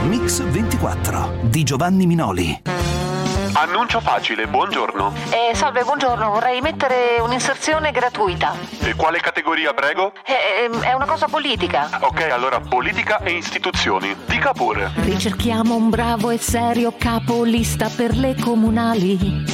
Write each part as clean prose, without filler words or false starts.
Mix 24 di Giovanni Minoli. Annuncio facile, buongiorno. Salve, buongiorno, vorrei mettere un'inserzione gratuita. E quale categoria, prego? È una cosa politica. Ok, allora politica e istituzioni. Dica pure. Ricerchiamo un bravo e serio capolista per le comunali.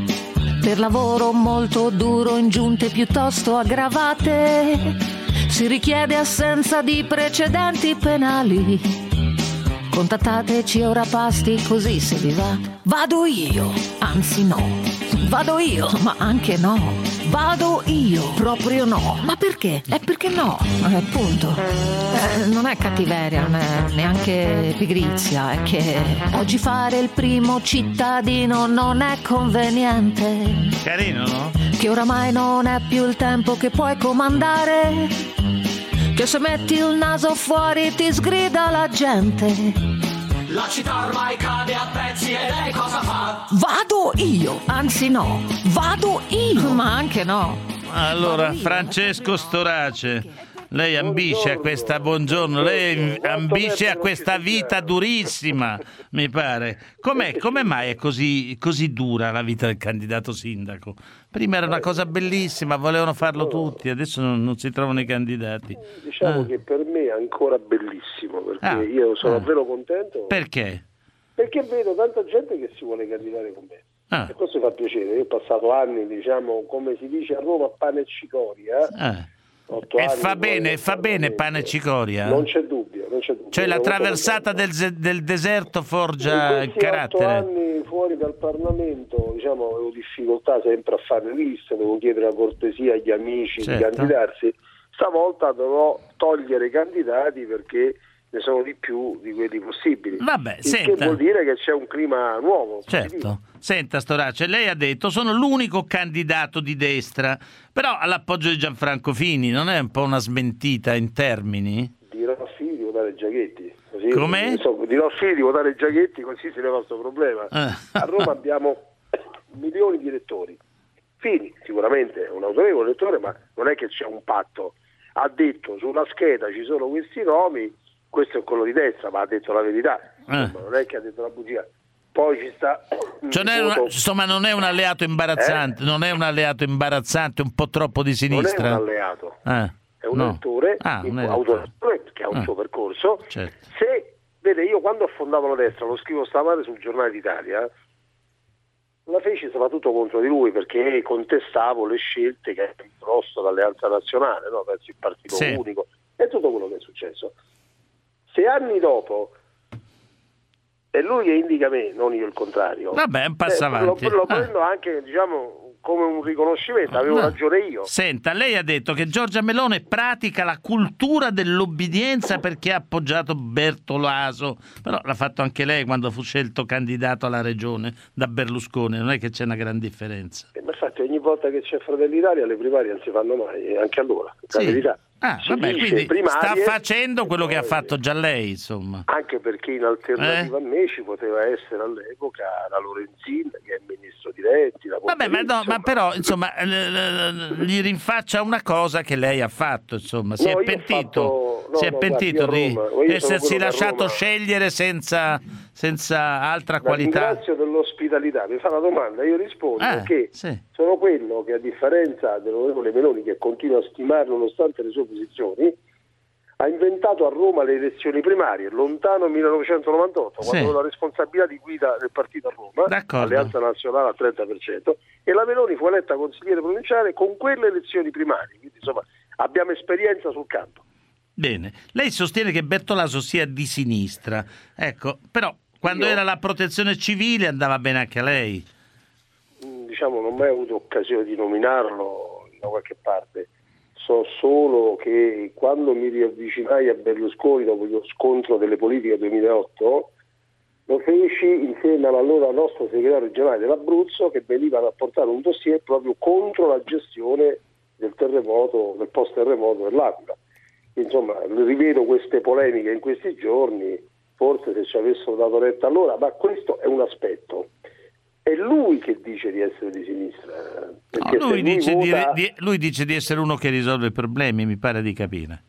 Per lavoro molto duro in giunte piuttosto aggravate. Si richiede assenza di precedenti penali. Contattateci ora pasti, così se vi va. Vado io, anzi no. Vado io, ma anche no. Vado io, proprio no. Ma perché? Perché no, punto. Non è cattiveria, non è neanche pigrizia. È che oggi fare il primo cittadino non è conveniente. Carino, no? Che oramai non è più il tempo che puoi comandare. Che se metti il naso fuori ti sgrida la gente. La città ormai cade a pezzi e lei cosa fa? Vado io, anzi no, vado io, ma anche no. Allora, Francesco Storace, lei ambisce a questa lei ambisce a questa vita durissima, mi pare. Come mai è così dura la vita del candidato sindaco? Prima era una cosa bellissima, volevano farlo tutti, adesso non si trovano i candidati. Diciamo che per me è ancora bellissimo, perché io sono davvero contento. Perché? Perché vedo tanta gente che si vuole candidare con me. E questo fa piacere. Io ho passato anni, diciamo, come si dice a Roma, pane e cicoria. E fa bene pane e cicoria? Non c'è dubbio. Cioè la traversata del deserto forgia il carattere. 8 anni fuori dal Parlamento, diciamo, avevo difficoltà sempre a fare liste, devo chiedere la cortesia agli amici di candidarsi. Stavolta dovrò togliere i candidati perché ne sono di più di quelli possibili. Vabbè, che vuol dire che c'è un clima nuovo. Certo. Senta Storace, lei ha detto sono l'unico candidato di destra, però all'appoggio di Gianfranco Fini non è un po' una smentita in termini? Dirò a Fini di votare Giachetti. Così, come? Dirò a Fini di votare Giachetti, così si leva questo problema. A Roma abbiamo milioni di elettori. Fini sicuramente è un autorevole elettore, ma non è che c'è un patto. Ha detto sulla scheda ci sono questi nomi, questo è quello di destra, ma ha detto la verità. Insomma, non è che ha detto la bugia. Poi ci sta. Insomma, non è un alleato imbarazzante, non è un alleato imbarazzante, un po' troppo di sinistra. Non è un alleato, è un elettore, autorevole che ha un suo percorso. Certo. Vede, io quando affondavo la destra, lo scrivo stamane sul Giornale d'Italia, la feci soprattutto contro di lui perché contestavo le scelte che ha imposto l'Alleanza Nazionale, no? Verso il partito unico e tutto quello che è successo. 6 anni dopo è lui che indica me, non io il contrario. Vabbè, un passo avanti. Lo prendo anche, diciamo, come un riconoscimento, avevo ragione io. Senta, lei ha detto che Giorgia Meloni pratica la cultura dell'obbedienza perché ha appoggiato Bertolaso, però l'ha fatto anche lei quando fu scelto candidato alla regione da Berlusconi, non è che c'è una gran differenza. Ma infatti ogni volta che c'è Fratelli d'Italia le primarie non si fanno mai, anche allora, la verità. Vabbè, quindi primarie, sta facendo quello che ha fatto già lei, insomma. Anche perché in alternativa a me ci poteva essere all'epoca la Lorenzin, che è ministro di Renzi. Vabbè, ma però, insomma, gli rinfaccia una cosa che lei ha fatto, insomma. Si è pentito di essersi lasciato scegliere senza altra qualità. Ringrazio dell'ospitalità, mi fa una domanda, io rispondo che sono quello che, a differenza dell'onorevole Meloni, che continua a stimare nonostante le sue posizioni, ha inventato a Roma le elezioni primarie, lontano 1998, quando aveva la responsabilità di guida del partito a Roma, Alleanza Nazionale al 30%, e la Meloni fu eletta consigliere provinciale con quelle elezioni primarie, quindi insomma abbiamo esperienza sul campo. Bene, lei sostiene che Bertolaso sia di sinistra, ecco, però quando era la protezione civile andava bene anche a lei. Diciamo, non ho mai avuto occasione di nominarlo da qualche parte. So solo che quando mi riavvicinai a Berlusconi dopo lo scontro delle politiche 2008, lo feci insieme all'allora nostro segretario generale dell'Abruzzo, che veniva a portare un dossier proprio contro la gestione del terremoto, del post-terremoto dell'Aquila. Insomma, rivedo queste polemiche in questi giorni, forse se ci avessero dato retta allora, ma questo è un aspetto. È lui che dice di essere di sinistra. No, lui dice di essere uno che risolve i problemi, mi pare di capire.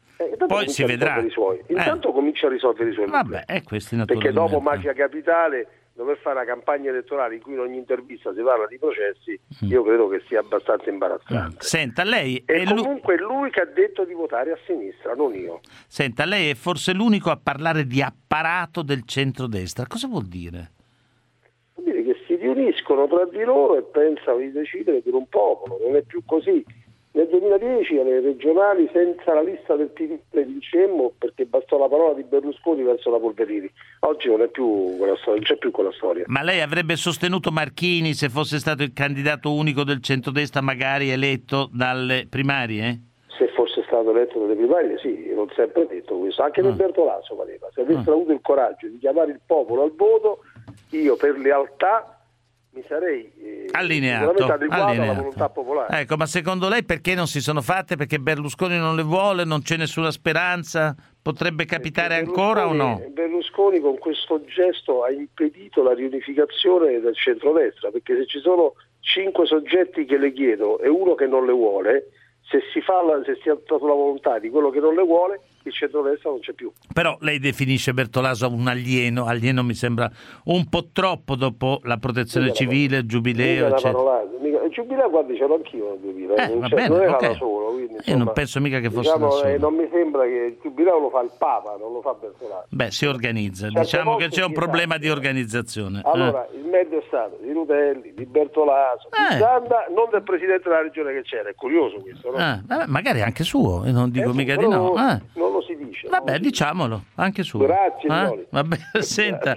poi si vedrà. Intanto comincia a risolvere i suoi problemi. Questi naturalmente. Perché dopo Mafia Capitale, dover fare una campagna elettorale in cui in ogni intervista si parla di processi, io credo che sia abbastanza imbarazzante. Senta, lei e comunque è lui che ha detto di votare a sinistra, non io. Senta, lei è forse l'unico a parlare di apparato del centrodestra. Cosa vuol dire? Vuol dire che si riuniscono tra di loro e pensano di decidere per un popolo. Non è più così. Nel 2010 alle regionali senza la lista del PD vincemmo perché bastò la parola di Berlusconi verso la Polverini. Oggi non è più quella storia, non c'è più quella storia. Ma lei avrebbe sostenuto Marchini se fosse stato il candidato unico del centrodestra, magari eletto dalle primarie? Se fosse stato eletto dalle primarie, sì, l'ho sempre detto questo. Anche per Bertolaso valeva. Se avessero avuto il coraggio di chiamare il popolo al voto, io per lealtà mi sarei allineato alla volontà popolare. Ecco, ma secondo lei perché non si sono fatte? Perché Berlusconi non le vuole, non c'è nessuna speranza? Potrebbe capitare ancora o no? Berlusconi con questo gesto ha impedito la riunificazione del centrodestra, perché se ci sono 5 soggetti che le chiedono e uno che non le vuole, se si ha dato la volontà di quello che non le vuole, il centrodestra non c'è più. Però lei definisce Bertolaso un alieno mi sembra un po' troppo dopo la protezione civile, il giubileo, eccetera. Il giubileo, guardi, c'ero anch'io nel 2000, non era da solo. Quindi, insomma, io non penso mica che fosse da solo. Non mi sembra che il giubileo lo fa il Papa, non lo fa Bertolaso. Si organizza, diciamo che c'è un problema di organizzazione. Allora, il meglio è stato di Rutelli, di Bertolaso, di Zanda, non del Presidente della Regione che c'era, è curioso questo, no? Magari anche suo, non dico mica di no. Non lo si dice. Vabbè, diciamolo, anche suo. Grazie, Vabbè, senta,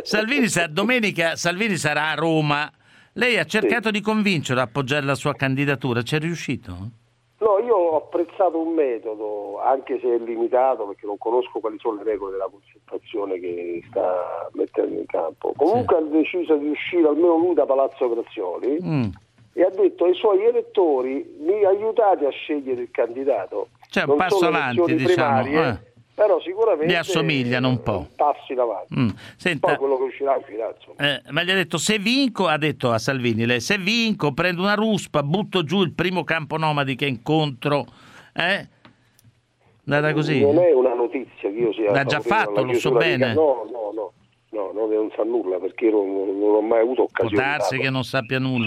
domenica Salvini sarà a Roma. Lei ha cercato di convincerlo a appoggiare la sua candidatura, ci è riuscito? No, io ho apprezzato un metodo, anche se è limitato, perché non conosco quali sono le regole della consultazione che sta mettendo in campo. Comunque ha deciso di uscire, almeno lui, da Palazzo Grazioli, e ha detto ai suoi elettori: mi aiutate a scegliere il candidato. C'è un passo avanti, diciamo. Primarie, però sicuramente li assomigliano un po'. Passi in avanti. Senta, poi quello che uscirà ma gli ha detto: se vinco, ha detto a Salvini, lei, se vinco prendo una ruspa, butto giù il primo campo nomadi che incontro. Andata così? Non è una notizia che io sia. L'ha già fatto, lo so bene. No, non sa nulla, perché non ho mai avuto occasione. Può darsi che non sappia nulla.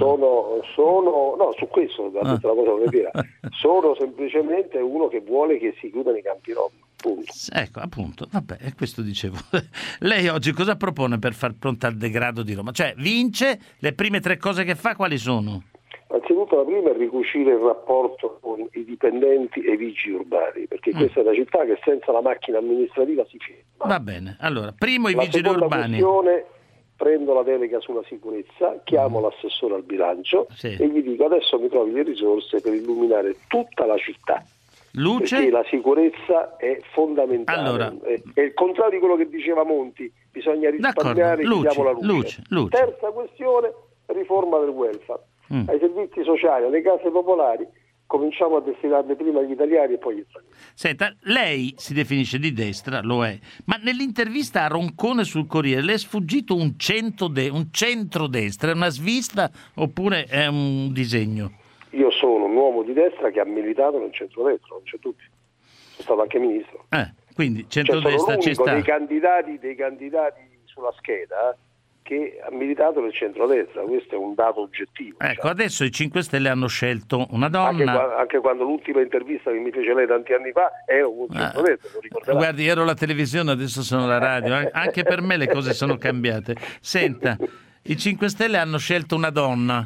No, su questo ha detto la cosa vera. Sono semplicemente uno che vuole che si chiudano i campi rom. Punto. Ecco, appunto, vabbè, questo dicevo. Lei oggi cosa propone per far fronte al degrado di Roma? Cioè, vince, le prime 3 cose che fa quali sono? Anzitutto la prima è ricucire il rapporto con i dipendenti e i vigili urbani, perché questa è una città che senza la macchina amministrativa si ferma. Va bene, allora, primo i vigili urbani. Prendo la delega sulla sicurezza, chiamo l'assessore al bilancio e gli dico: adesso mi trovi le risorse per illuminare tutta la città. Luce? Perché la sicurezza è fondamentale. Allora, è il contrario di quello che diceva Monti, bisogna risparmiare e diamo la luce. Terza questione, riforma del welfare. Ai servizi sociali, alle case popolari, cominciamo a destinarle prima agli italiani e poi agli stranieri. Senta, lei si definisce di destra, lo è, ma nell'intervista a Roncone sul Corriere le è sfuggito un centrodestra, è una svista oppure è un disegno? Io sono un uomo di destra che ha militato nel centrodestra, non c'è dubbio. Sono stato anche ministro. Quindi centrodestra ci sta. Dei candidati sulla scheda che ha militato nel centrodestra, questo è un dato oggettivo. Ecco, adesso i 5 Stelle hanno scelto una donna. Anche quando l'ultima intervista che mi fece lei tanti anni fa ero un centrodestra, lo ricorderà. Guardi, ero la televisione, adesso sono la radio, anche per me le cose sono cambiate. Senta, i 5 Stelle hanno scelto una donna.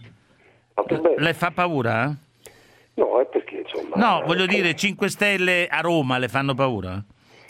Le fa paura? No, è perché insomma... No, voglio dire, 5 Stelle a Roma le fanno paura?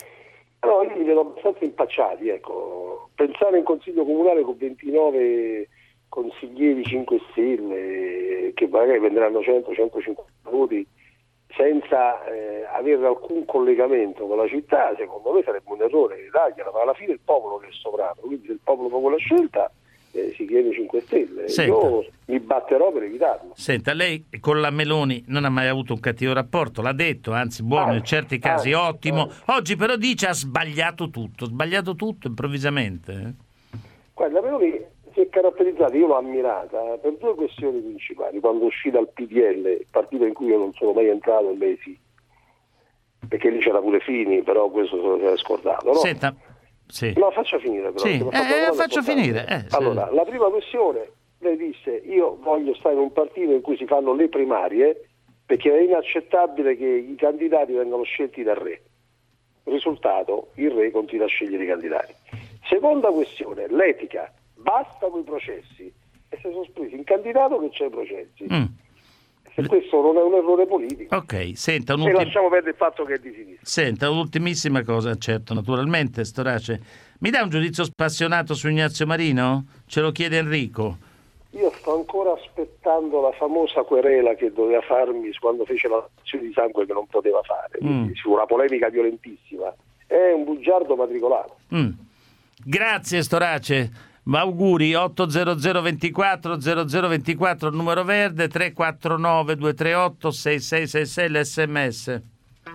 No, io li vedo abbastanza impacciati, ecco. Pensare in consiglio comunale con 29 consiglieri 5 Stelle che magari prenderanno 100-150 voti senza avere alcun collegamento con la città, secondo me sarebbe un errore dargliela, ma alla fine è il popolo che è sovrano, quindi se il popolo fa quella scelta si chiede 5 Stelle. Senta, io mi batterò per evitarlo. Senta, lei con la Meloni non ha mai avuto un cattivo rapporto, l'ha detto, anzi buono, in certi casi ottimo. Oggi però dice ha sbagliato tutto improvvisamente. Guarda, la Meloni si è caratterizzata, io l'ho ammirata per 2 questioni principali. Quando uscì dal PDL, il partito in cui io non sono mai entrato e lei sì, perché lì c'era pure Fini, però questo se lo si era scordato, no? Senta, sì. No, faccia finire però. Sì, faccio finire. Allora, la prima questione, lei disse, io voglio stare in un partito in cui si fanno le primarie, perché è inaccettabile che i candidati vengano scelti dal re. Risultato, il re continua a scegliere i candidati. Seconda questione, l'etica. Basta con i processi. E se sono spesi in candidato che c'è i processi. Se questo non è un errore politico. Ok, senta, e lasciamo perdere il fatto che è di sinistra. Senta, un'ultimissima cosa, certo, naturalmente, Storace. Mi dà un giudizio spassionato su Ignazio Marino? Ce lo chiede Enrico. Io sto ancora aspettando la famosa querela che doveva farmi quando fece la donazione di sangue che non poteva fare. Quindi, su una polemica violentissima. È un bugiardo matricolato. Grazie, Storace. Auguri. 80024 0024 numero verde, 349 238 6666 l'SMS.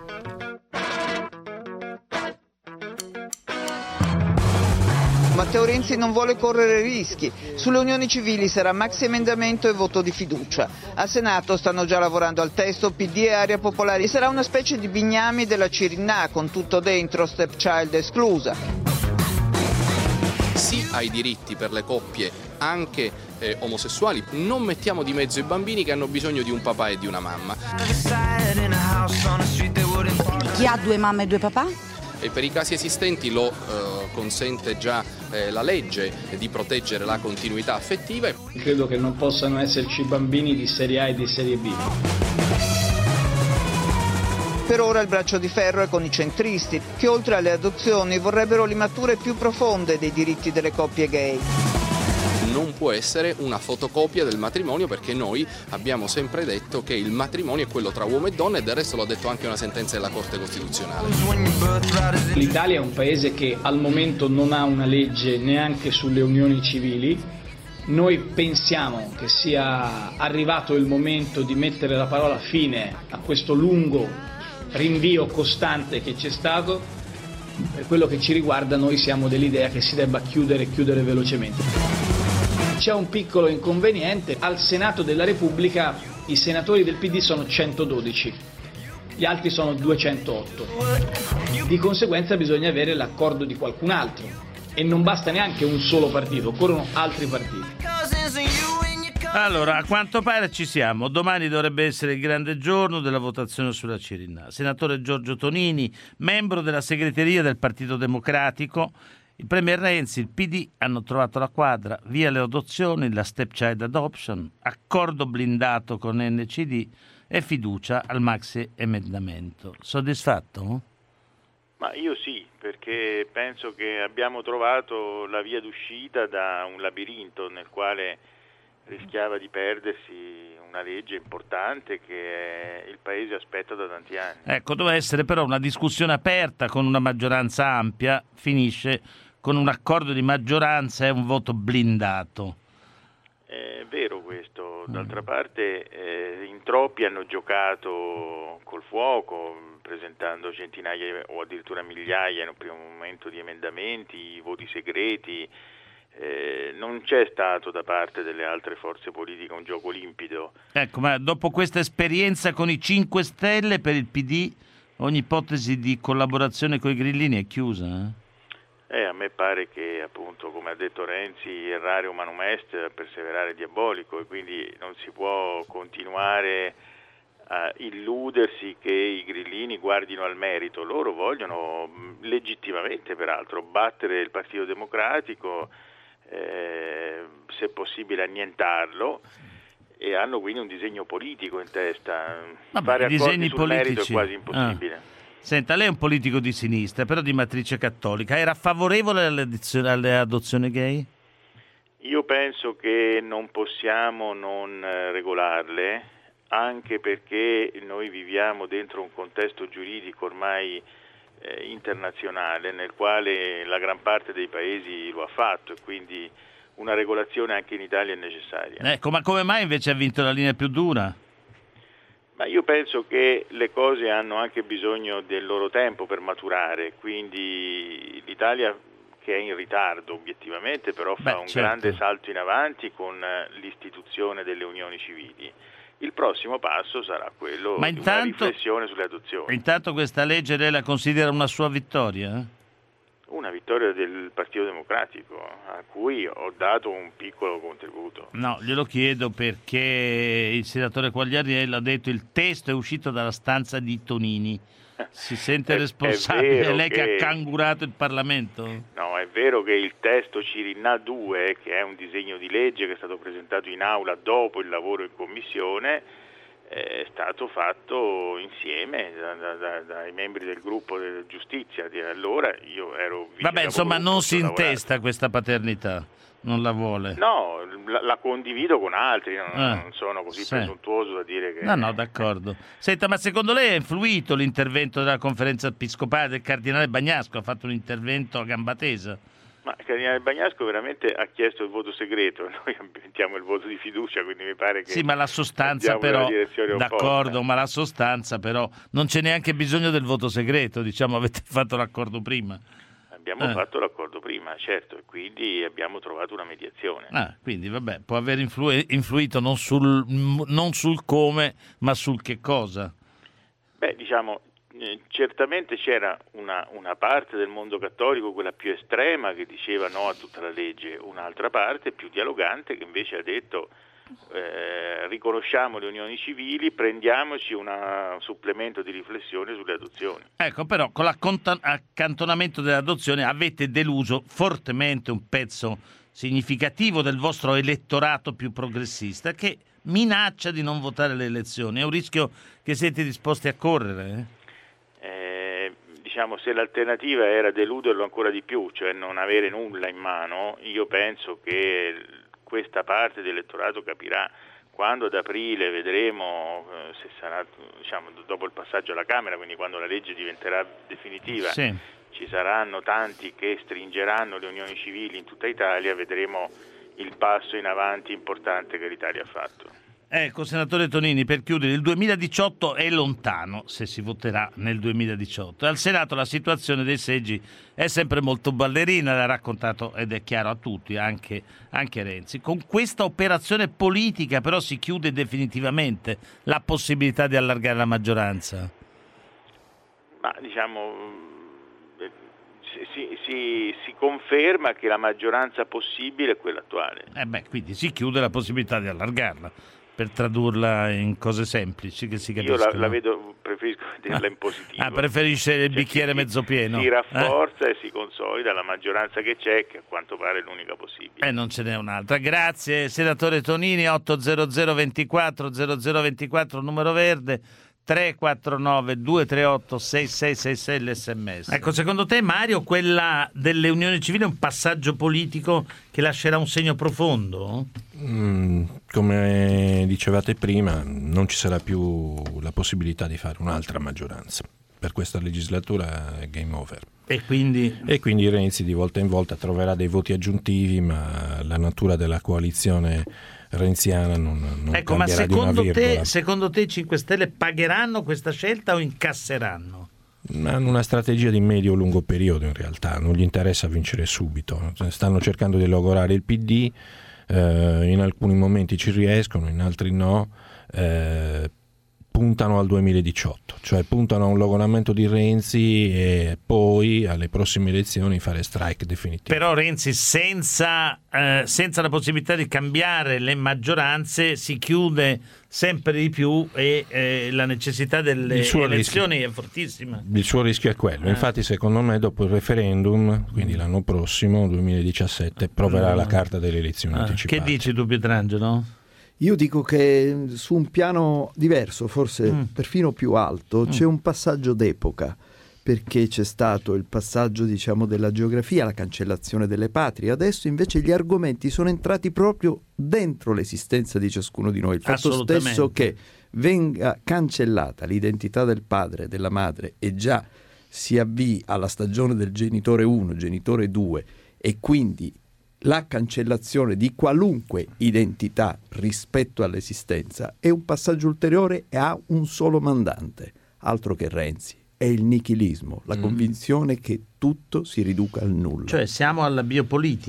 Matteo Renzi non vuole correre rischi. Sulle unioni civili sarà maxi emendamento e voto di fiducia. Al Senato stanno già lavorando al testo PD e Area Popolare. Sarà una specie di bignami della Cirinnà, con tutto dentro, stepchild esclusa. Sì ai diritti per le coppie anche omosessuali, non mettiamo di mezzo i bambini che hanno bisogno di un papà e di una mamma. Chi ha due mamme e due papà? E per i casi esistenti lo consente già la legge di proteggere la continuità affettiva. Credo che non possano esserci bambini di serie A e di serie B. Per ora il braccio di ferro è con i centristi, che oltre alle adozioni vorrebbero limature più profonde dei diritti delle coppie gay. Non può essere una fotocopia del matrimonio, perché noi abbiamo sempre detto che il matrimonio è quello tra uomo e donna, e del resto l'ha detto anche una sentenza della Corte Costituzionale. L'Italia è un paese che al momento non ha una legge neanche sulle unioni civili. Noi pensiamo che sia arrivato il momento di mettere la parola fine a questo lungo rinvio costante che c'è stato. Per quello che ci riguarda, noi siamo dell'idea che si debba chiudere velocemente. C'è un piccolo inconveniente: al Senato della Repubblica i senatori del PD sono 112, gli altri sono 208. Di conseguenza bisogna avere l'accordo di qualcun altro, e non basta neanche un solo partito, occorrono altri partiti. Allora, a quanto pare ci siamo. Domani dovrebbe essere il grande giorno della votazione sulla Cirinnà. Senatore Giorgio Tonini, membro della segreteria del Partito Democratico, il premier Renzi, il PD hanno trovato la quadra, via le adozioni, la stepchild adoption, accordo blindato con NCD e fiducia al maxi emendamento. Soddisfatto? Ma io sì, perché penso che abbiamo trovato la via d'uscita da un labirinto nel quale rischiava di perdersi una legge importante che il Paese aspetta da tanti anni. Ecco, doveva essere però una discussione aperta con una maggioranza ampia, finisce con un accordo di maggioranza e un voto blindato. È vero questo, d'altra parte in troppi hanno giocato col fuoco, presentando centinaia o addirittura migliaia in un primo momento di emendamenti, voti segreti. Non c'è stato da parte delle altre forze politiche un gioco limpido. Ecco, ma dopo questa esperienza con i 5 Stelle, per il PD ogni ipotesi di collaborazione con i grillini è chiusa? A me pare che, appunto, come ha detto Renzi, errare humanum est, perseverare diabolico, e quindi non si può continuare a illudersi che i grillini guardino al merito. Loro vogliono legittimamente, peraltro, battere il Partito Democratico, se possibile annientarlo, e hanno quindi un disegno politico in testa. Fare accordi sul merito è quasi impossibile. Senta, lei è un politico di sinistra, però di matrice cattolica. Era favorevole alle adozioni gay? Io penso che non possiamo non regolarle, anche perché noi viviamo dentro un contesto giuridico ormai internazionale, nel quale la gran parte dei paesi lo ha fatto, e quindi una regolazione anche in Italia è necessaria. Ecco, ma come mai invece ha vinto la linea più dura? Ma io penso che le cose hanno anche bisogno del loro tempo per maturare, quindi l'Italia, che è in ritardo obiettivamente, però fa un grande salto in avanti con l'istituzione delle unioni civili, Il prossimo passo sarà quello di una riflessione sulle adozioni. Intanto questa legge lei la considera una sua vittoria? Una vittoria del Partito Democratico, a cui ho dato un piccolo contributo. No, glielo chiedo perché il senatore Quagliariello ha detto il testo è uscito dalla stanza di Tonini. Si sente responsabile? È lei che ha cangurato il Parlamento? No, è vero che il testo Cirinna 2, che è un disegno di legge che è stato presentato in aula dopo il lavoro in commissione, è stato fatto insieme dai membri del gruppo della giustizia di allora. Io ero vabbè, insomma, non si intesta questa paternità, non la vuole. No, la condivido con altri, non sono così presuntuoso da dire che... No, d'accordo. Senta, ma secondo lei è influito l'intervento della conferenza episcopale del cardinale Bagnasco? Ha fatto un intervento a gamba tesa? Ma il cardinale Bagnasco veramente ha chiesto il voto segreto, noi mettiamo il voto di fiducia, quindi mi pare che... Sì, ma la sostanza però, d'accordo, ma la sostanza però, non c'è neanche bisogno del voto segreto, diciamo, avete fatto l'accordo prima. Abbiamo fatto l'accordo prima, certo, e quindi abbiamo trovato una mediazione. Quindi vabbè, può aver influito non sul come, ma sul che cosa. Beh, diciamo... certamente c'era una parte del mondo cattolico, quella più estrema, che diceva no a tutta la legge, un'altra parte più dialogante che invece ha detto riconosciamo le unioni civili, prendiamoci un supplemento di riflessione sulle adozioni. Ecco, però con l'accantonamento delle adozioni avete deluso fortemente un pezzo significativo del vostro elettorato più progressista che minaccia di non votare le elezioni. È un rischio che siete disposti a correre? Diciamo, se l'alternativa era deluderlo ancora di più, cioè non avere nulla in mano, io penso che questa parte dell'elettorato capirà quando ad aprile vedremo se sarà, diciamo, dopo il passaggio alla Camera, quindi quando la legge diventerà definitiva, ci saranno tanti che stringeranno le unioni civili in tutta Italia, vedremo il passo in avanti importante che l'Italia ha fatto. Ecco, senatore Tonini, per chiudere, il 2018 è lontano, se si voterà nel 2018. Al Senato la situazione dei seggi è sempre molto ballerina, l'ha raccontato ed è chiaro a tutti, anche Renzi. Con questa operazione politica però si chiude definitivamente la possibilità di allargare la maggioranza? Ma diciamo... Si conferma che la maggioranza possibile è quella attuale. Quindi si chiude la possibilità di allargarla, per tradurla in cose semplici che si capiscono. Io la vedo, preferisco vederla in positivo. Preferisce il bicchiere mezzo pieno? Si rafforza e si consolida la maggioranza che c'è, che a quanto pare è l'unica possibile. Non ce n'è un'altra. Grazie, senatore Tonini. 800 24 0024, numero verde. 349 238 6666 l'SMS. Ecco, secondo te, Mario, quella delle unioni civili è un passaggio politico che lascerà un segno profondo? Come dicevate prima, non ci sarà più la possibilità di fare un'altra maggioranza. Per questa legislatura è game over. E quindi Renzi di volta in volta troverà dei voti aggiuntivi, ma la natura della coalizione renziana non ecco, ma secondo te i 5 Stelle pagheranno questa scelta o incasseranno? Hanno una strategia di medio-lungo periodo, in realtà non gli interessa vincere subito, stanno cercando di logorare il PD, in alcuni momenti ci riescono, in altri no, puntano al 2018, cioè puntano a un logoramento di Renzi e poi alle prossime elezioni fare strike definitivo. Però Renzi senza la possibilità di cambiare le maggioranze si chiude sempre di più e la necessità delle elezioni è fortissima. Il suo rischio è quello, infatti secondo me dopo il referendum, quindi l'anno prossimo, 2017, proverà la carta delle elezioni anticipate. Che dici tu, Pietrangelo? Io dico che su un piano diverso, forse perfino più alto, c'è un passaggio d'epoca, perché c'è stato il passaggio, diciamo, della geografia, la cancellazione delle patrie. Adesso invece gli argomenti sono entrati proprio dentro l'esistenza di ciascuno di noi. Il fatto stesso che venga cancellata l'identità del padre e della madre e già si avvii alla stagione del genitore 1, genitore 2 e quindi la cancellazione di qualunque identità rispetto all'esistenza è un passaggio ulteriore e ha un solo mandante, altro che Renzi, è il nichilismo, la convinzione che tutto si riduca al nulla. Cioè siamo alla biopolitica.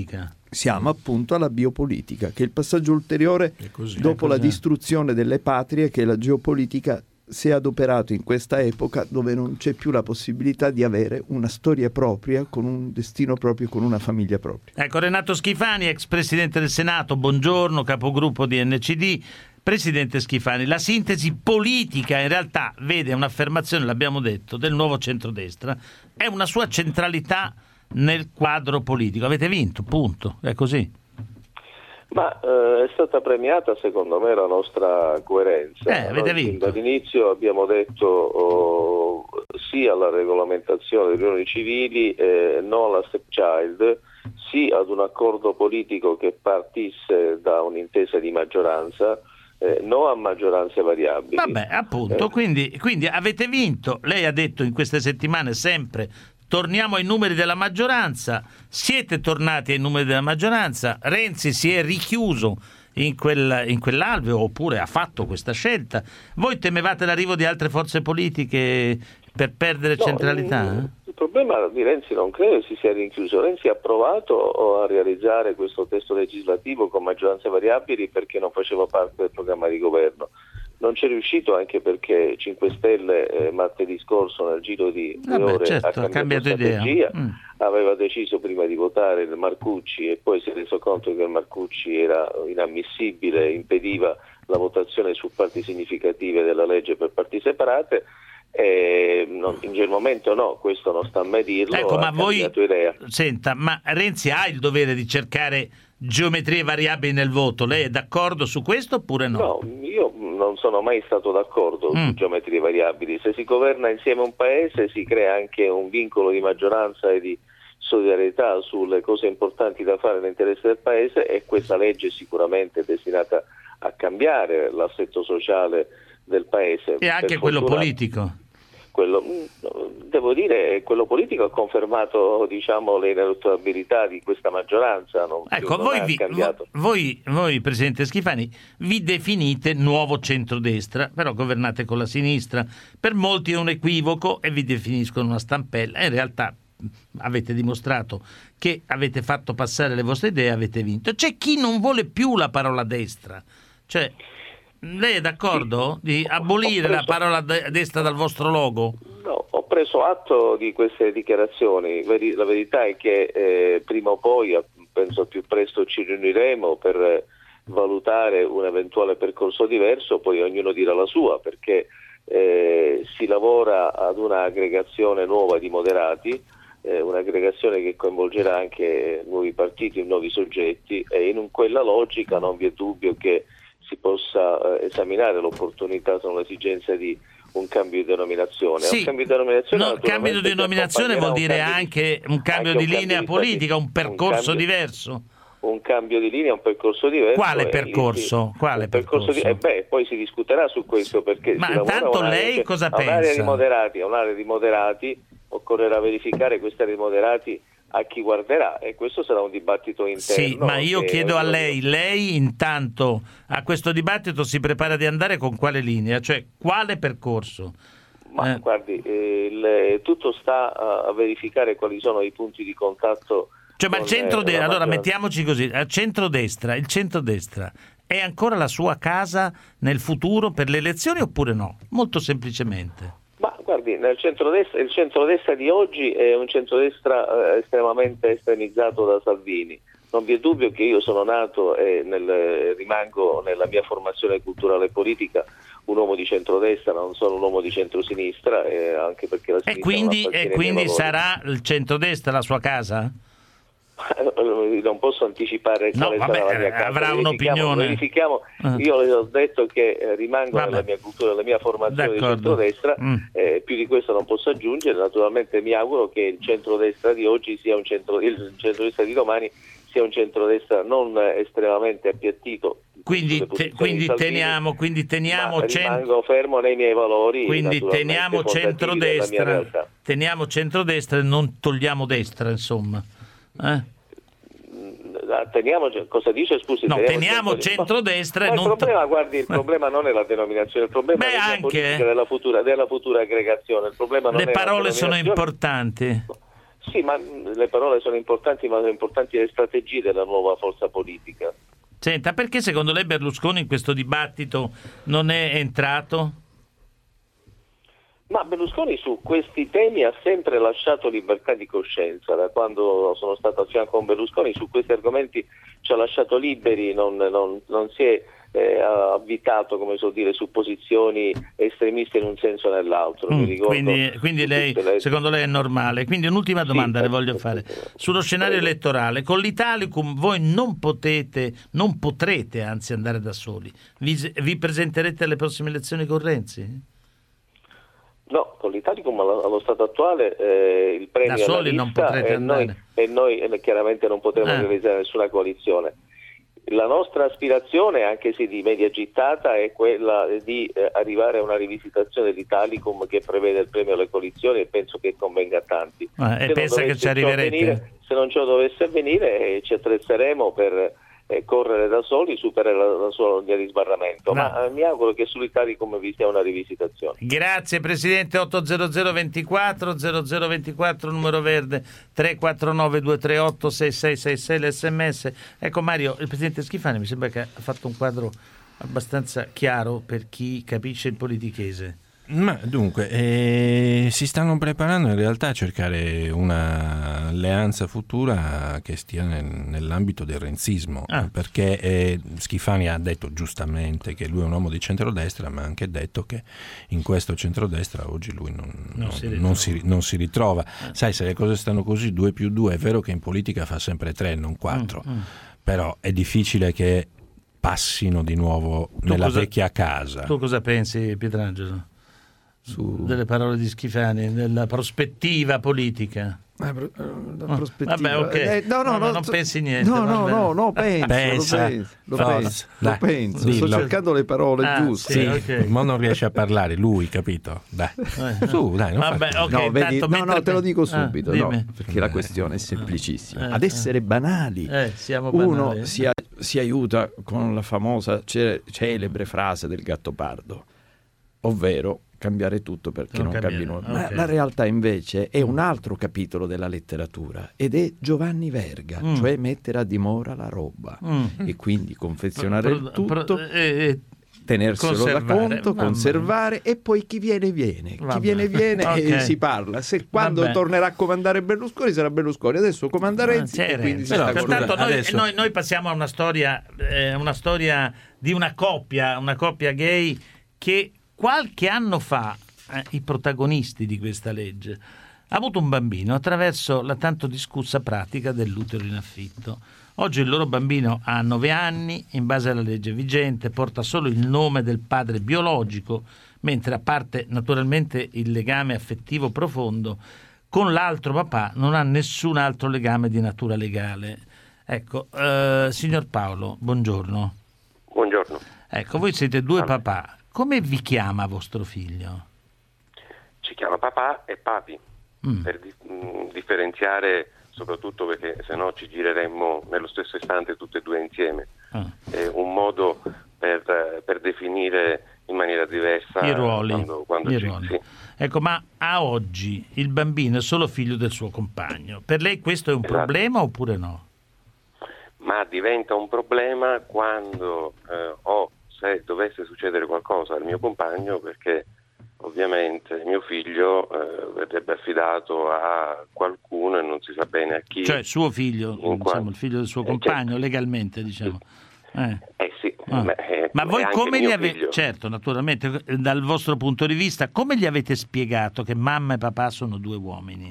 siamo appunto alla biopolitica, che è il passaggio ulteriore dopo la distruzione delle patrie che la geopolitica si è adoperato in questa epoca, dove non c'è più la possibilità di avere una storia propria, con un destino proprio, con una famiglia propria. Ecco, Renato Schifani, ex Presidente del Senato, buongiorno, capogruppo di NCD. Presidente Schifani, la sintesi politica in realtà vede un'affermazione, l'abbiamo detto, del nuovo centrodestra, è una sua centralità nel quadro politico. Avete vinto, punto, è così. Ma è stata premiata secondo me la nostra coerenza. Avete vinto. Dall'inizio abbiamo detto sì alla regolamentazione delle unioni civili, no alla stepchild, sì ad un accordo politico che partisse da un'intesa di maggioranza, no a maggioranze variabili. Vabbè, appunto, quindi avete vinto. Lei ha detto in queste settimane sempre: torniamo ai numeri della maggioranza. Siete tornati ai numeri della maggioranza. Renzi si è richiuso in quell'alveo, oppure ha fatto questa scelta. Voi temevate l'arrivo di altre forze politiche per perdere centralità? Il problema di Renzi non credo si sia rinchiuso. Renzi ha provato a realizzare questo testo legislativo con maggioranze variabili perché non faceva parte del programma di governo. Non c'è riuscito, anche perché 5 Stelle martedì scorso nel giro di 2 ore ha cambiato strategia. Aveva deciso prima di votare il Marcucci e poi si è reso conto che il Marcucci era inammissibile, impediva la votazione su parti significative della legge per parti separate. In quel momento questo non sta a me dirlo. Ecco, ma voi idea. Senta, ma Renzi ha il dovere di cercare geometrie variabili nel voto. Lei è d'accordo su questo oppure no? No, io non sono mai stato d'accordo su geometrie variabili. Se si governa insieme un paese si crea anche un vincolo di maggioranza e di solidarietà sulle cose importanti da fare nell'interesse del paese, e questa legge sicuramente è destinata a cambiare l'assetto sociale del paese. E anche quello politico. Devo dire, quello politico ha confermato, le ineluttabilità di questa maggioranza. Ecco, voi, Presidente Schifani, vi definite nuovo centrodestra, però governate con la sinistra. Per molti è un equivoco e vi definiscono una stampella. In realtà avete dimostrato che avete fatto passare le vostre idee e avete vinto. C'è chi non vuole più la parola destra. Cioè, lei è d'accordo di abolire la parola destra dal vostro logo? No, ho preso atto di queste dichiarazioni. La verità è che prima o poi, penso più presto, ci riuniremo per valutare un eventuale percorso diverso, poi ognuno dirà la sua, perché si lavora ad un'aggregazione nuova di moderati, un'aggregazione che coinvolgerà anche nuovi partiti, nuovi soggetti, e in quella logica non vi è dubbio che si possa esaminare l'opportunità, sono l'esigenza di un cambio di denominazione. Sì, un cambio di denominazione, cambio di denominazione vuol dire anche un cambio di linea politica, un percorso diverso. Un cambio di linea, un percorso diverso. Quale percorso? Poi si discuterà su questo, perché ma intanto lei cosa pensa? Un'area di moderati, occorrerà verificare questa area di moderati a chi guarderà, e questo sarà un dibattito interno. Sì, ma io chiedo a lei intanto a questo dibattito si prepara di andare con quale linea, cioè quale percorso? Ma guardi, tutto sta a verificare quali sono i punti di contatto. Cioè, ma il centrodestra, allora mettiamoci così, il centrodestra è ancora la sua casa nel futuro per le elezioni oppure no? Molto semplicemente. Ma guardi, il centrodestra di oggi è un centrodestra estremamente estremizzato da Salvini. Non vi è dubbio che io sono nato e rimango nella mia formazione culturale e politica un uomo di centrodestra, non sono un uomo di centrosinistra, anche perché la sinistra e quindi sarà il centrodestra la sua casa? Non posso anticipare quale sarà la mia casa. Avrà un'opinione. Verifichiamo. Io le ho detto che rimango nella mia cultura, nella mia formazione di centrodestra, più di questo non posso aggiungere. Naturalmente mi auguro che il centrodestra di oggi sia il centrodestra di domani sia un centrodestra non estremamente appiattito. Quindi teniamo rimango fermo nei miei valori. Quindi teniamo centrodestra e non togliamo destra, insomma. Cosa dice? Scusi, teniamo centrodestra e non. Il problema non è la denominazione, il problema è la politica della futura aggregazione. Il problema non le parole sono importanti. Sì, ma le parole sono importanti, ma sono importanti le strategie della nuova forza politica. Senta, perché secondo lei Berlusconi in questo dibattito non è entrato? Ma Berlusconi su questi temi ha sempre lasciato libertà di coscienza. Da quando sono stato a fianco con Berlusconi su questi argomenti ci ha lasciato liberi, non si è avvitato, come so dire, su posizioni estremiste in un senso o nell'altro. Quindi lei, secondo lei è normale. Quindi un'ultima domanda le voglio fare. Sullo scenario elettorale, con l'Italicum voi non potrete anzi andare da soli. Vi presenterete alle prossime elezioni con Renzi? No, con l'Italicum allo stato attuale il premio da soli alla lista, non potrete andare. Noi chiaramente non potremo realizzare nessuna coalizione. La nostra aspirazione, anche se di media gittata, è quella di arrivare a una rivisitazione dell'Italicum che prevede il premio alle coalizioni, e penso che convenga a tanti. E pensa che ci arriverete? Se non ciò dovesse avvenire, ci attrezzeremo per correre da soli, superare la sua linea di sbarramento, ma mi auguro che sull'Italicum vi sia una rivisitazione. Grazie Presidente. 800 24 0024 numero verde, 349 238 6666 l'SMS. Ecco Mario, il Presidente Schifani mi sembra che ha fatto un quadro abbastanza chiaro per chi capisce il politichese. Ma dunque, si stanno preparando in realtà a cercare un'alleanza futura che stia nell'ambito del renzismo, perché Schifani ha detto giustamente che lui è un uomo di centrodestra, ma ha anche detto che in questo centrodestra oggi lui non si ritrova. Sai, se le cose stanno così, 2 più 2, è vero che in politica fa sempre 3, non 4, però è difficile che passino di nuovo nella vecchia casa. Tu cosa pensi, Pietrangelo? Delle parole di Schifani, nella prospettiva politica. Vabbè, ok. Non pensi niente. No, penso. Sto cercando le parole giuste. Sì, okay. Ma non riesce a parlare lui, capito? Dai. Su, dai, te lo dico subito, perché la questione è semplicissima. Ad essere banali. Siamo banali. Uno si aiuta con la famosa celebre frase del Gattopardo, ovvero cambiare tutto perché non cambi nulla. Ma la realtà invece è un altro capitolo della letteratura ed è Giovanni Verga, cioè mettere a dimora la roba e quindi confezionare il tutto, tenerselo da conto, conservare e poi chi viene e si parla. Se quando tornerà a comandare Berlusconi sarà Berlusconi, adesso comanda Renzi e quindi pertanto noi passiamo a una storia di una coppia gay che qualche anno fa i protagonisti di questa legge ha avuto un bambino attraverso la tanto discussa pratica dell'utero in affitto. Oggi il loro bambino ha 9 anni, in base alla legge vigente porta solo il nome del padre biologico, mentre a parte naturalmente il legame affettivo profondo, con l'altro papà non ha nessun altro legame di natura legale. Ecco, signor Paolo, buongiorno. Buongiorno. Ecco, voi siete 2 papà. Come vi chiama vostro figlio? Ci chiama papà e papi, per differenziare, soprattutto perché se no ci gireremmo nello stesso istante tutte e 2 insieme. È un modo per definire in maniera diversa i ruoli. Quando sì. Ecco, ma a oggi il bambino è solo figlio del suo compagno. Per lei questo è un problema oppure no? Ma diventa un problema quando se dovesse succedere qualcosa al mio compagno, perché ovviamente mio figlio verrebbe affidato a qualcuno e non si sa bene a chi. Cioè suo figlio, il figlio del suo compagno, legalmente diciamo. Sì. Ma voi come gli avete, certo, naturalmente, dal vostro punto di vista, come gli avete spiegato che mamma e papà sono 2 uomini?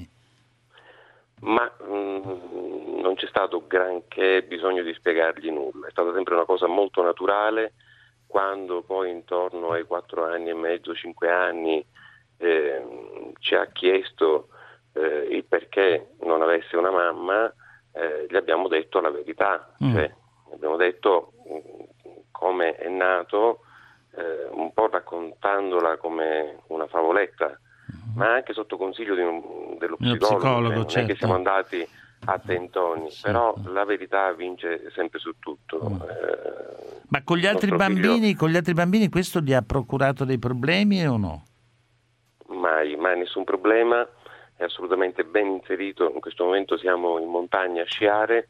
Ma non c'è stato granché bisogno di spiegargli nulla, è stata sempre una cosa molto naturale. Quando poi intorno ai 4 anni e mezzo, 5 anni ci ha chiesto il perché non avesse una mamma, gli abbiamo detto la verità, cioè abbiamo detto come è nato, un po' raccontandola come una favoletta, ma anche sotto consiglio dello psicologo, non è che siamo andati a tentoni, però la verità vince sempre su tutto. Ma con gli altri bambini questo gli ha procurato dei problemi o no? Mai nessun problema. è assolutamente ben inserito. In questo momento siamo in montagna a sciare.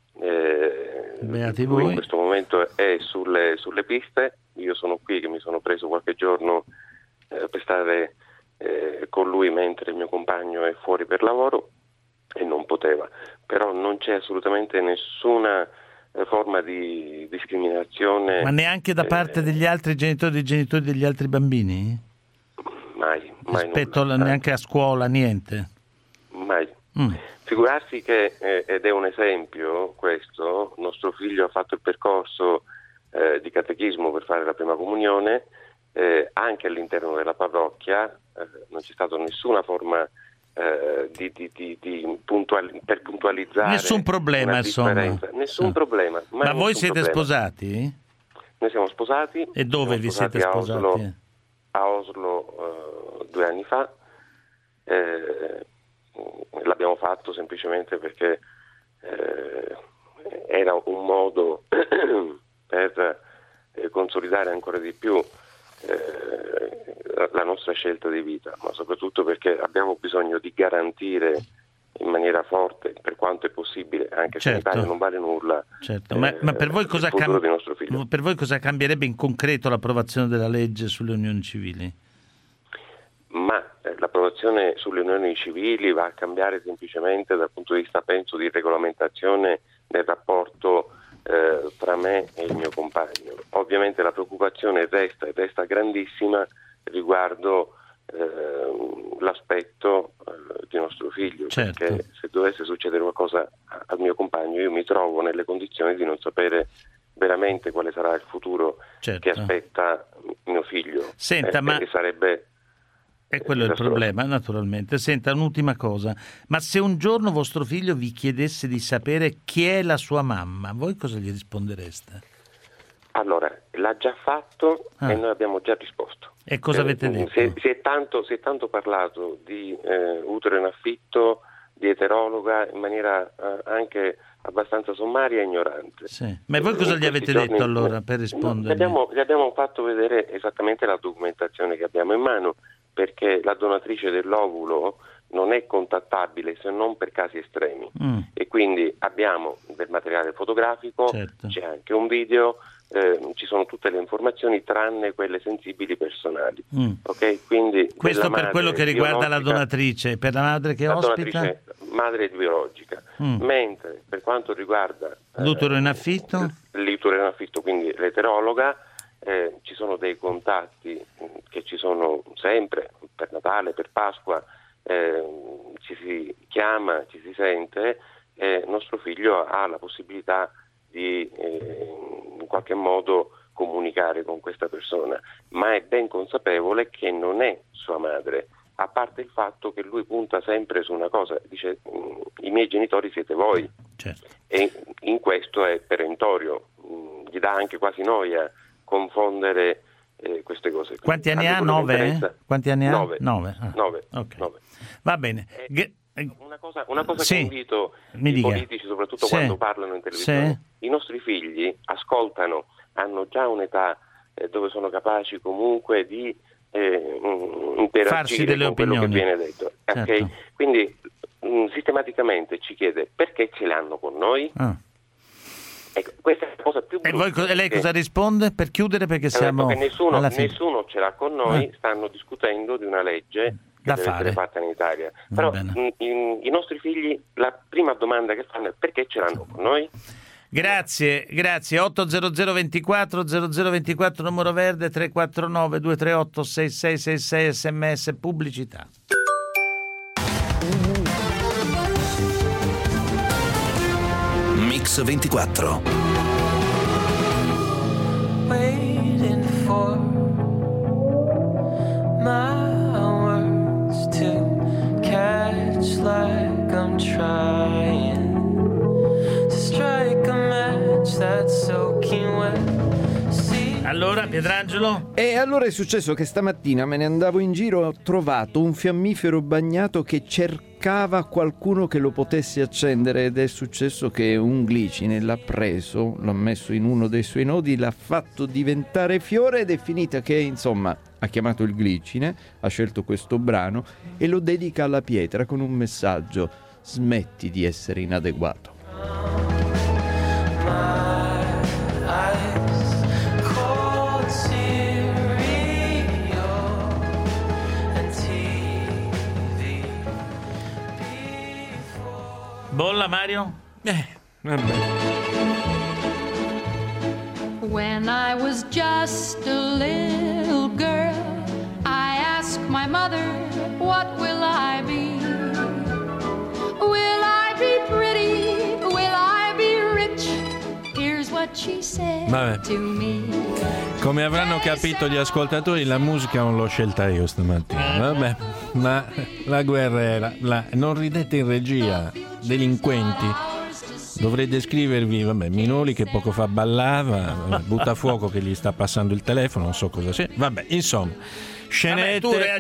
Beati Lui voi. in questo momento è sulle piste. Io sono qui che mi sono preso qualche giorno per stare con lui mentre il mio compagno è fuori per lavoro e non poteva. Però non c'è assolutamente nessuna forma di discriminazione. Ma neanche da parte degli altri genitori, dei genitori degli altri bambini? Mai Rispetto nulla. neanche a scuola, niente? Mai. Figurarsi che, ed è un esempio questo, nostro figlio ha fatto il percorso di catechismo per fare la prima comunione, anche all'interno della parrocchia, non c'è stata nessuna forma per puntualizzare. Nessun problema, insomma. Nessun problema. Ma voi siete sposati? Noi siamo sposati. E dove vi siete sposati? A Oslo 2 anni fa. L'abbiamo fatto semplicemente perché era un modo per consolidare ancora di più la nostra scelta di vita, ma soprattutto perché abbiamo bisogno di garantire in maniera forte, per quanto è possibile, anche se in Italia non vale nulla. Certo, ma per voi cosa di nostro figlio. Per voi cosa cambierebbe in concreto l'approvazione della legge sulle unioni civili? Ma l'approvazione sulle unioni civili va a cambiare semplicemente dal punto di vista, penso, di regolamentazione del rapporto tra me e il mio compagno. Ovviamente la preoccupazione resta grandissima riguardo l'aspetto di nostro figlio, certo. Perché se dovesse succedere qualcosa al mio compagno io mi trovo nelle condizioni di non sapere veramente quale sarà il futuro che aspetta mio figlio. Senta, ma sarebbe è quello il problema, naturalmente. Senta, un'ultima cosa, ma se un giorno vostro figlio vi chiedesse di sapere chi è la sua mamma, voi cosa gli rispondereste? Allora, l'ha già fatto e noi abbiamo già risposto. E cosa avete detto? Si è tanto parlato di utero in affitto, di eterologa, in maniera anche abbastanza sommaria e ignorante. Sì. Ma voi cosa gli avete detto allora per rispondere? Gli abbiamo fatto vedere esattamente la documentazione che abbiamo in mano, perché la donatrice dell'ovulo non è contattabile se non per casi estremi e quindi abbiamo del materiale fotografico, c'è anche un video, ci sono tutte le informazioni tranne quelle sensibili personali. Okay? Quindi questo per quello che riguarda la donatrice, per la madre che ospita? Donatrice madre biologica, mentre per quanto riguarda l'utero in affitto? L'utero in affitto, quindi l'eterologa, ci sono dei contatti che ci sono sempre per Natale, per Pasqua, ci si chiama, ci si sente e nostro figlio ha la possibilità di in qualche modo comunicare con questa persona, ma è ben consapevole che non è sua madre, a parte il fatto che lui punta sempre su una cosa, dice i miei genitori siete voi, e in questo è perentorio, gli dà anche quasi noia confondere queste cose. Quanti anni ha? 9? Quanti anni ha? 9. Okay. Va bene. Una cosa che invito i politici, soprattutto quando parlano in televisione, i nostri figli ascoltano, hanno già un'età dove sono capaci comunque di interagire con quello che viene detto. Certo. Okay? Quindi sistematicamente ci chiede perché ce l'hanno con noi. Ecco, questa è la cosa più brutta. E lei cosa risponde? Per chiudere, perché siamo che nessuno ce l'ha con noi, stanno discutendo di una legge che deve essere fatta in Italia. Però i nostri figli, la prima domanda che fanno è perché ce l'hanno con noi? Grazie. 800 24 0024 numero verde, 349 238 6666 sms pubblicità. Mix 24. Waiting for my words to catch like I'm trying to strike a match that's soaking wet. Allora, Pietrangelo? E allora è successo che stamattina me ne andavo in giro e ho trovato un fiammifero bagnato che cercava qualcuno che lo potesse accendere, ed è successo che un glicine l'ha preso, l'ha messo in uno dei suoi nodi, l'ha fatto diventare fiore ed è finita che, insomma, ha chiamato il Glicine, ha scelto questo brano e lo dedica alla pietra con un messaggio: smetti di essere inadeguato. Bolla, Mario? Vabbè. When I was just a little girl, I asked my mother, what will I be? Will I be pretty? Will I be rich? Here's what she said to me. Come avranno capito gli ascoltatori, la musica non l'ho scelta io stamattina. Vabbè, ma la guerra era non ridete in regia, delinquenti. Dovrei descrivervi, Minoli che poco fa ballava, Buttafuoco che gli sta passando il telefono, non so cosa sia. Vabbè, insomma, scenette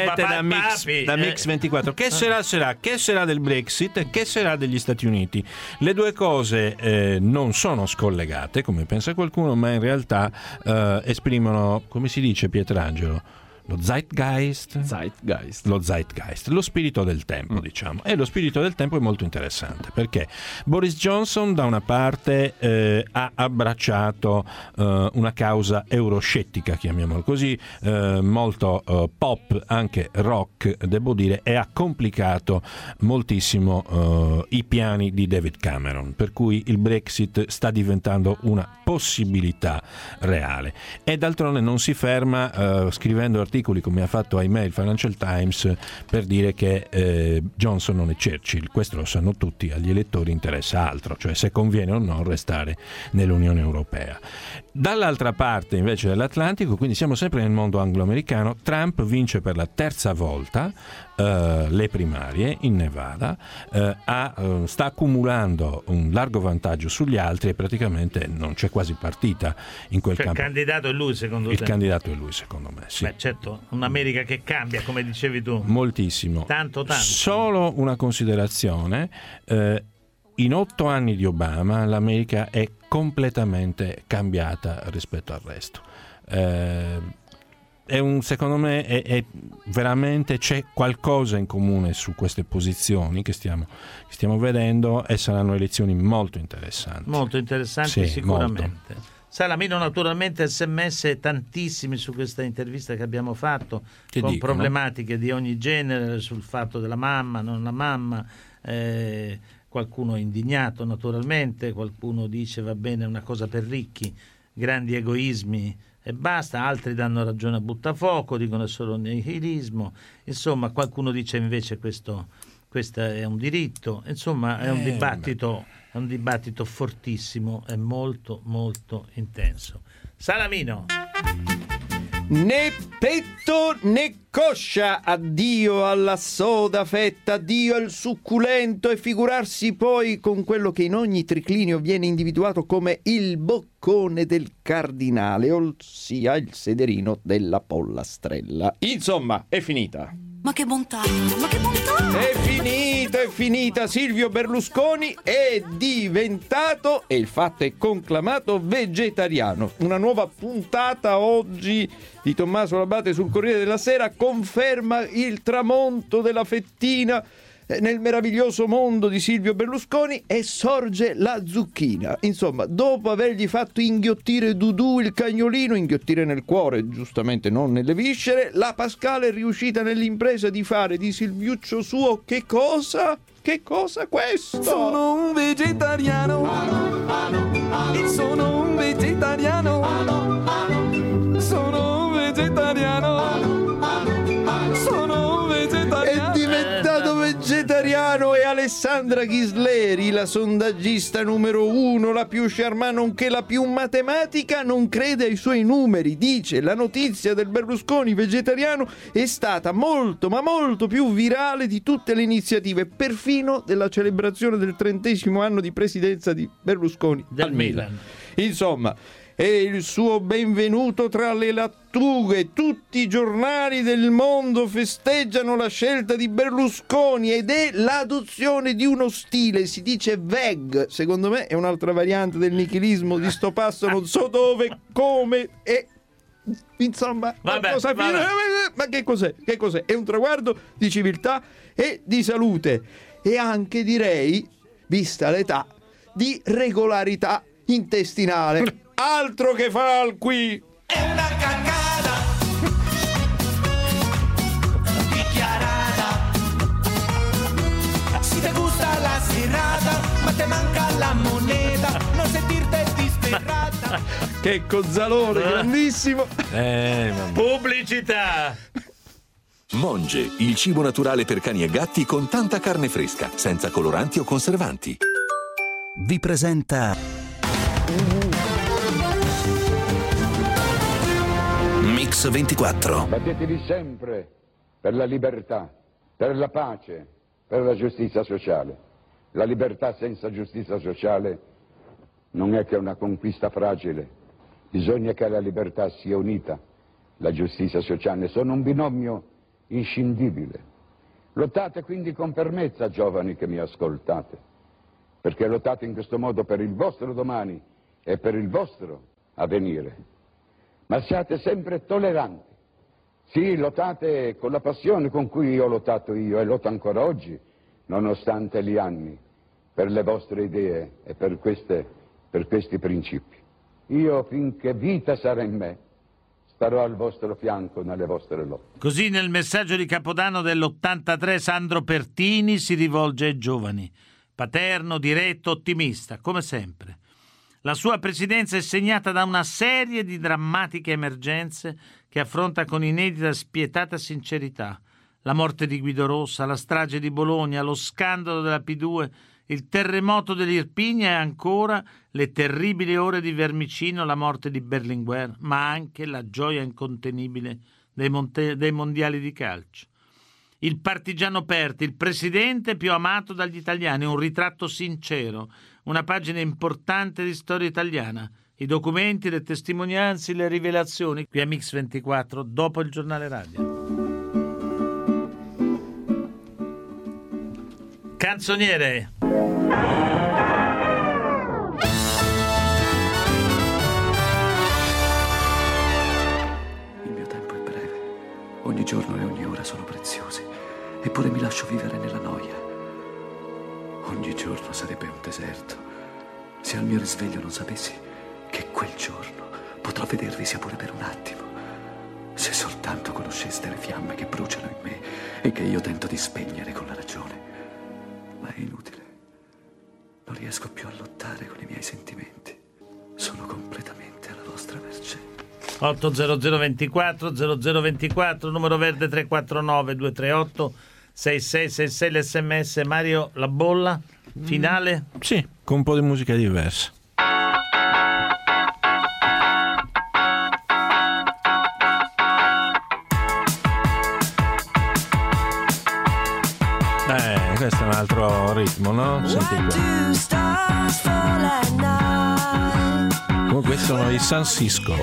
da Mix 24. Che sarà? Che sarà del Brexit? Che sarà degli Stati Uniti? Le due cose non sono scollegate, come pensa qualcuno, ma in realtà esprimono, come si dice, Pietrangelo? Lo zeitgeist, lo spirito del tempo, diciamo. E lo spirito del tempo è molto interessante perché Boris Johnson da una parte ha abbracciato una causa euroscettica, chiamiamola così, molto pop, anche rock, devo dire, e ha complicato moltissimo i piani di David Cameron, per cui il Brexit sta diventando una possibilità reale. E d'altronde non si ferma scrivendo articoli come ha fatto ahimè il Financial Times per dire che Johnson non è Churchill. Questo lo sanno tutti, agli elettori interessa altro, cioè se conviene o no restare nell'Unione Europea. Dall'altra parte invece dell'Atlantico, quindi siamo sempre nel mondo anglo-americano, Trump vince per la terza volta le primarie in Nevada, sta accumulando un largo vantaggio sugli altri e praticamente non c'è quasi partita in quel campo. Il candidato è lui, secondo te? Il candidato è lui, secondo me, sì. Beh, certo, un'America che cambia, come dicevi tu. Moltissimo. Tanto. Solo una considerazione: in 8 anni di Obama l'America è completamente cambiata rispetto al resto. Secondo me è veramente c'è qualcosa in comune su queste posizioni che stiamo vedendo, e saranno elezioni molto interessanti. Molto interessanti, sì, sicuramente. Molto. Salamino, naturalmente sms tantissimi su questa intervista che abbiamo fatto, con problematiche di ogni genere sul fatto della mamma, non la mamma, qualcuno è indignato naturalmente, qualcuno dice va bene, è una cosa per ricchi, grandi egoismi e basta, altri danno ragione a Buttafuoco, dicono è solo nihilismo, insomma qualcuno dice invece questo è un diritto, insomma è un dibattito fortissimo e molto molto intenso. Salamino. Né petto né coscia, addio alla soda fetta, addio al succulento, e figurarsi poi con quello che in ogni triclinio viene individuato come il boccone del cardinale, ossia il sederino della pollastrella. Insomma, è finita. Ma che bontà, ma che bontà! È finita. Silvio Berlusconi è diventato, e il fatto è conclamato, vegetariano. Una nuova puntata oggi di Tommaso Labate sul Corriere della Sera conferma il tramonto della fettina nel meraviglioso mondo di Silvio Berlusconi, e sorge la zucchina. Insomma, dopo avergli fatto inghiottire Dudu il cagnolino, inghiottire nel cuore, giustamente non nelle viscere, la Pascale è riuscita nell'impresa di fare di Silviuccio suo che cosa? Che cosa questo? Sono un vegetariano. Sono un vegetariano. Sono un vegetariano. Sono un vegetariano. È diventato vegetariano. E Alessandra Ghisleri, la sondaggista numero 1, la più charmante nonché la più matematica, non crede ai suoi numeri. Dice: la notizia del Berlusconi vegetariano è stata molto ma molto più virale di tutte le iniziative, perfino della celebrazione del 30° anno di presidenza di Berlusconi al Milan. Insomma, è il suo benvenuto tra le lattughe. Tutti i giornali del mondo festeggiano la scelta di Berlusconi ed è l'adozione di uno stile, si dice veg, secondo me è un'altra variante del nichilismo di sto passo, non so dove, come, e insomma, vabbè. Ma che cos'è? Che cos'è? È un traguardo di civiltà e di salute e anche, direi, vista l'età, di regolarità intestinale. Altro che falqui! È una cagada dichiarata. Si te gusta la serrata, ma te manca la moneta, non sentirte disperata. Che cozzalone, grandissimo! Pubblicità! Monge, il cibo naturale per cani e gatti con tanta carne fresca, senza coloranti o conservanti. Vi presenta Mix 24. Battetevi sempre per la libertà, per la pace, per la giustizia sociale. La libertà senza giustizia sociale non è che una conquista fragile. Bisogna che la libertà sia unita. La giustizia sociale sono un binomio inscindibile. Lottate quindi con fermezza, giovani che mi ascoltate, perché lottate in questo modo per il vostro domani e per il vostro avvenire. Ma siate sempre tolleranti. Sì, lottate con la passione con cui ho lottato io e lotto ancora oggi, nonostante gli anni, per le vostre idee e per questi principi. Io, finché vita sarà in me, starò al vostro fianco nelle vostre lotte. Così nel messaggio di Capodanno dell'83 Sandro Pertini si rivolge ai giovani. Paterno, diretto, ottimista, come sempre. La sua presidenza è segnata da una serie di drammatiche emergenze che affronta con inedita e spietata sincerità. La morte di Guido Rossa, la strage di Bologna, lo scandalo della P2, il terremoto dell'Irpinia e ancora le terribili ore di Vermicino, la morte di Berlinguer, ma anche la gioia incontenibile dei mondiali di calcio. Il partigiano Perti, il presidente più amato dagli italiani, un ritratto sincero, una pagina importante di storia italiana, i documenti, le testimonianze, le rivelazioni, qui a Mix 24, dopo il giornale radio. Canzoniere. Il mio tempo è breve, ogni giorno e ogni ora sono preziosi, eppure mi lascio vivere nella noia. Ogni giorno sarebbe un deserto, se al mio risveglio non sapessi che quel giorno potrò vedervi sia pure per un attimo. Se soltanto conosceste le fiamme che bruciano in me e che io tento di spegnere con la ragione. Ma è inutile. Non riesco più a lottare con i miei sentimenti. Sono completamente alla vostra mercé. 80024 0024, numero verde 349 238 6666, l'SMS. Mario, la bolla finale? Sì, con un po' di musica diversa. Questo è un altro ritmo, no? Senti qua. Comunque sono i San Cisco.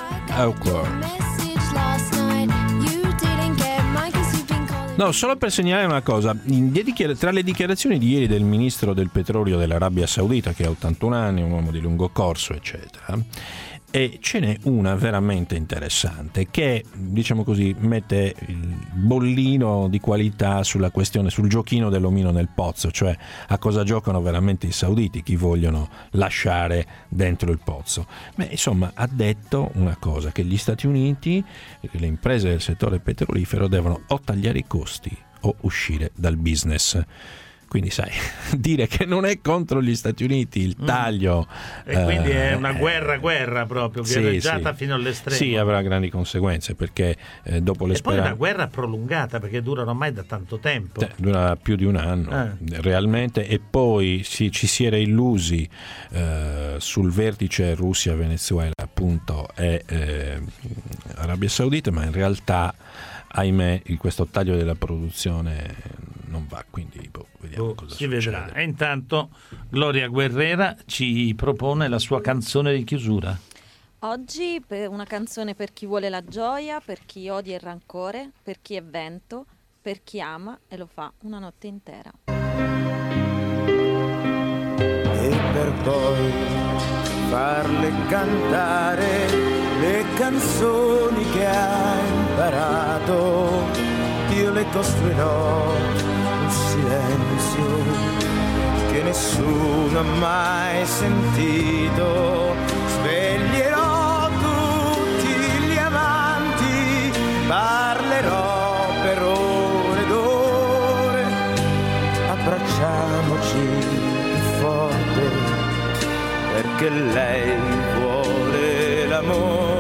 No, solo per segnalare una cosa. Tra le dichiarazioni di ieri del ministro del petrolio dell'Arabia Saudita, che ha 81 anni, un uomo di lungo corso, eccetera, e ce n'è una veramente interessante che, diciamo così, mette il bollino di qualità sulla questione, sul giochino dell'omino nel pozzo, cioè a cosa giocano veramente i sauditi, chi vogliono lasciare dentro il pozzo. Beh, insomma, ha detto una cosa, che gli Stati Uniti, le imprese del settore petrolifero devono o tagliare i costi o uscire dal business. Quindi sai, dire che non è contro gli Stati Uniti il taglio... E quindi è una guerra proprio, guerreggiata fino all'estremo. Sì, avrà grandi conseguenze, perché dopo le E poi è una guerra prolungata, perché dura ormai da tanto tempo. Dura più di un anno, realmente, e poi ci si era illusi sul vertice Russia-Venezuela, appunto, e Arabia Saudita, ma in realtà, ahimè, questo taglio della produzione non va, quindi vediamo cosa si succede. vedrà. E intanto Gloria Guerrera ci propone la sua canzone di chiusura. Oggi una canzone per chi vuole la gioia, per chi odia il rancore, per chi è vento, per chi ama e lo fa una notte intera. E per poi farle cantare le canzoni che ha imparato. Io le costruirò un silenzio che nessuno ha mai sentito. Sveglierò tutti gli amanti, parlerò per ore ed ore. Abbracciamoci più forte perché lei vuole l'amore.